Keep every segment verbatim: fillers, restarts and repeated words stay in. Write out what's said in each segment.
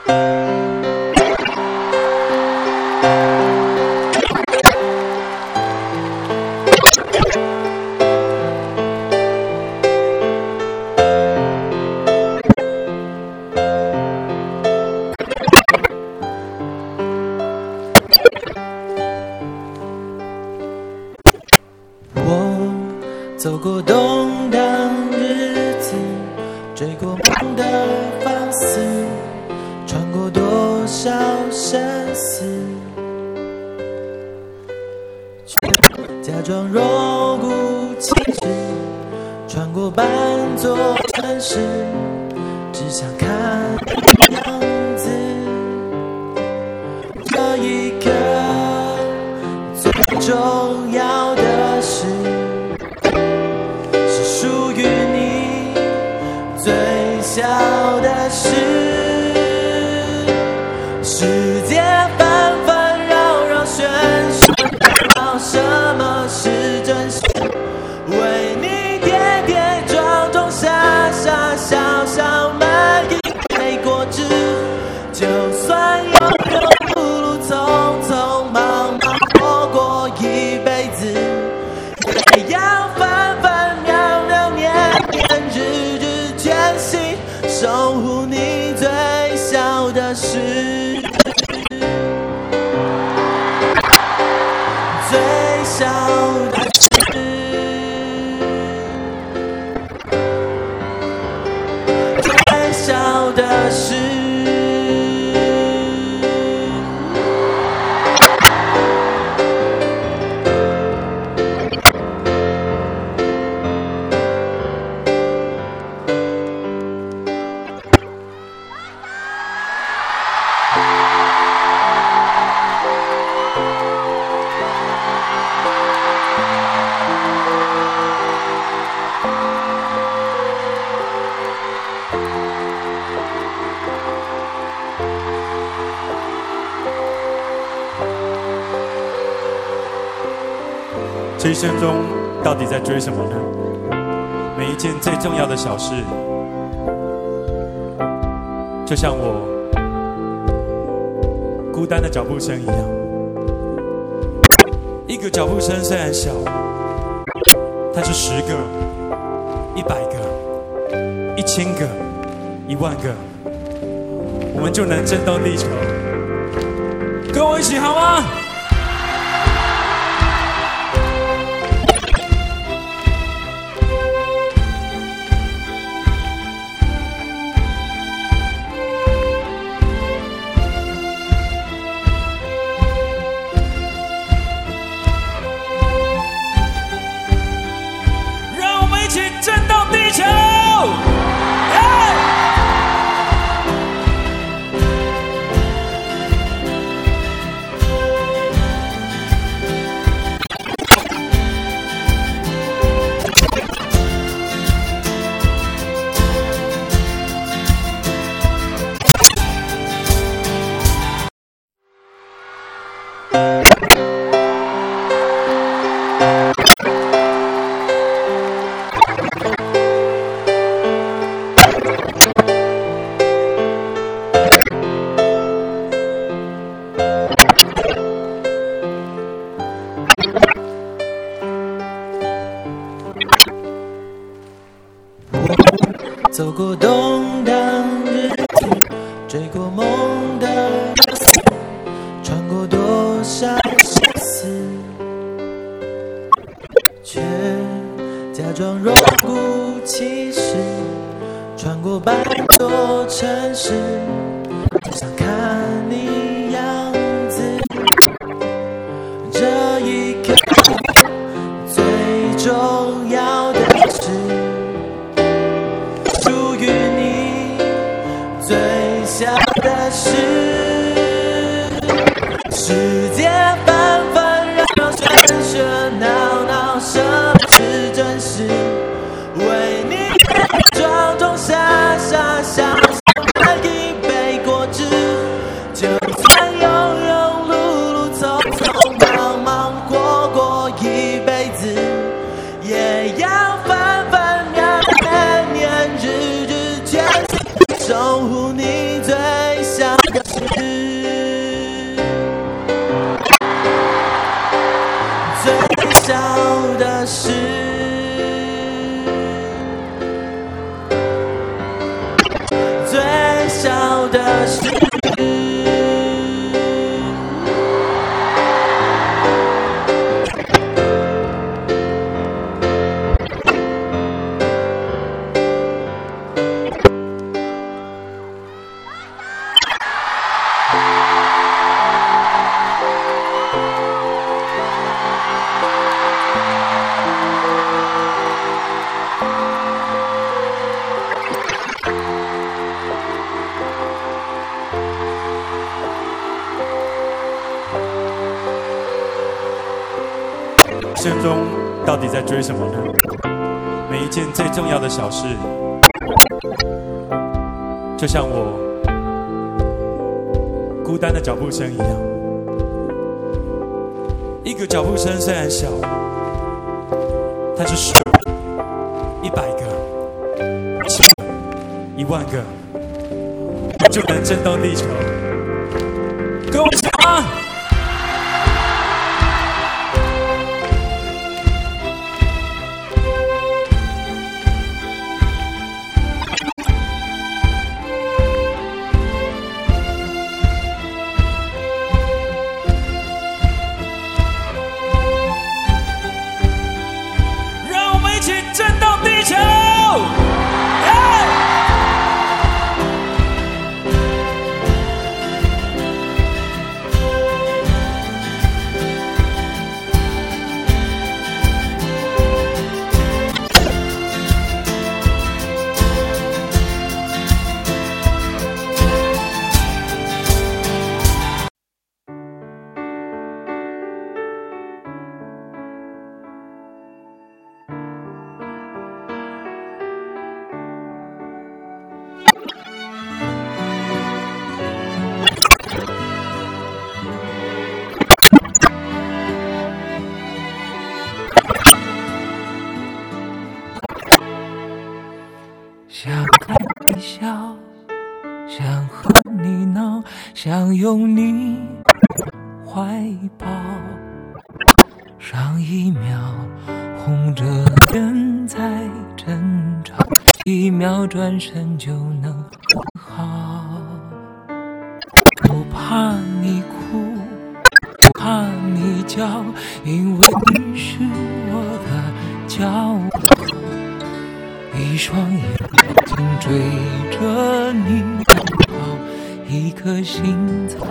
走过动荡日子，追过梦的放肆，穿过多少生死，假装若无其事，穿过半座城市，只想看你样子。这一刻最重要的事，属于你最小的事。世界纷纷扰扰，喧嚣，什么是真实？为你跌跌撞撞，傻傻笑笑，每一杯果汁。就算有有路路匆匆忙忙，活过一辈子，也要分分守护你最小的事，最小的事，最小的事。 这一生中到底在追什么呢？每一件最重要的小事，就像我孤单的脚步声一样。一个脚步声虽然小，但是十个、一百个、一千个、一万个，我们就能震动地球。跟我一起好吗？ 走过动荡日子，追过梦的放肆，穿过多少生死，却假装若无其事，穿过半座城市，只想看你样子。这一刻最重要的事，最小的事。世界纷纷扰扰，喧喧闹闹，什么是真实？为你撞撞傻傻笑笑，买一杯果汁。就算庸庸碌碌，匆匆忙忙，活过一辈子，也要分分秒秒，年年日日，全守护你最小小的事，最小的事，最小的事。 生中到底在追什么呢？每一件最重要的小事，就像我孤单的脚步声一样。一个脚步声虽然小，但是十个、一百个、一千个、一万个，就能震动地球。跟我讲。震动地球！ 想看你笑，想和你闹，想拥你怀抱。上一秒红着脸在争吵，一秒转身就能和好。不怕你哭，不怕你叫，因为你是我的骄傲。一双眼睛追着你跑，一颗心在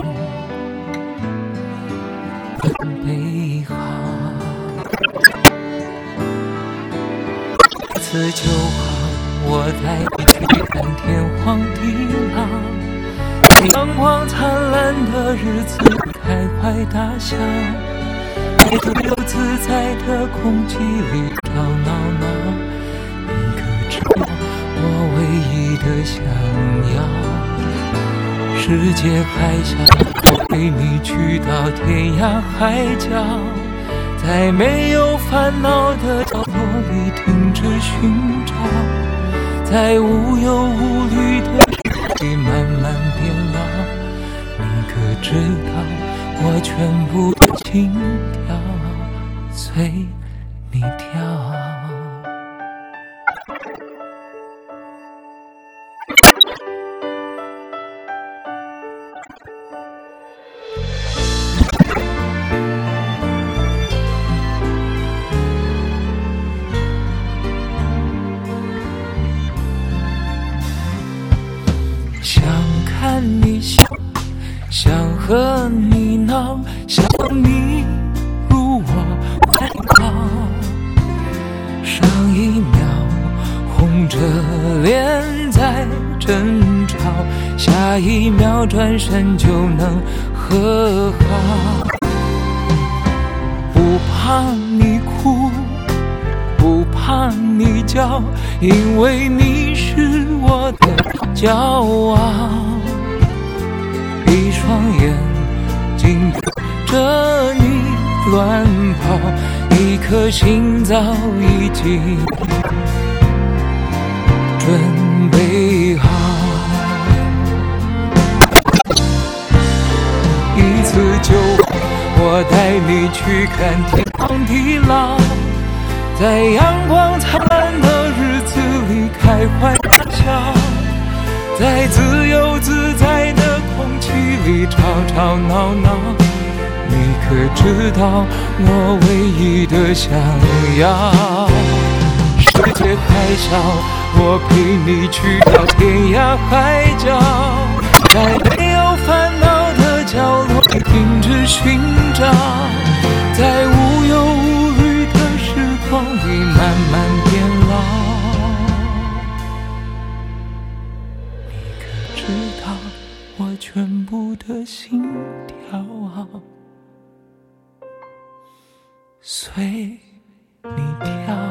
准备好。此就好，我带你去看天荒地老，在阳光灿烂的日子开怀大笑，在自由自在的空气里吵闹闹。我唯一的想要，世界海角，我陪你去到天涯海角，在没有烦恼的角落里停止寻找，在无忧无虑的日子里慢慢变老。你可知道，我全部的心跳随你跳。想看你笑，想和你闹，想你入我怀抱。上一秒红着脸在争吵，下一秒转身就能和好。不怕你哭，不怕你叫，因为你是我的骄傲。一双眼睛着你乱跑，一颗心早已经准备好。 带你去看天荒地老，在阳光灿烂的日子里开怀大笑，在自由自在的空气里吵吵闹闹。你可知道我唯一的想要？世界太小，我陪你去到天涯海角，在没有烦恼的角落里停止寻找，在无忧无虑的时光里慢慢变老。你可知道我全部的心跳啊，随你跳。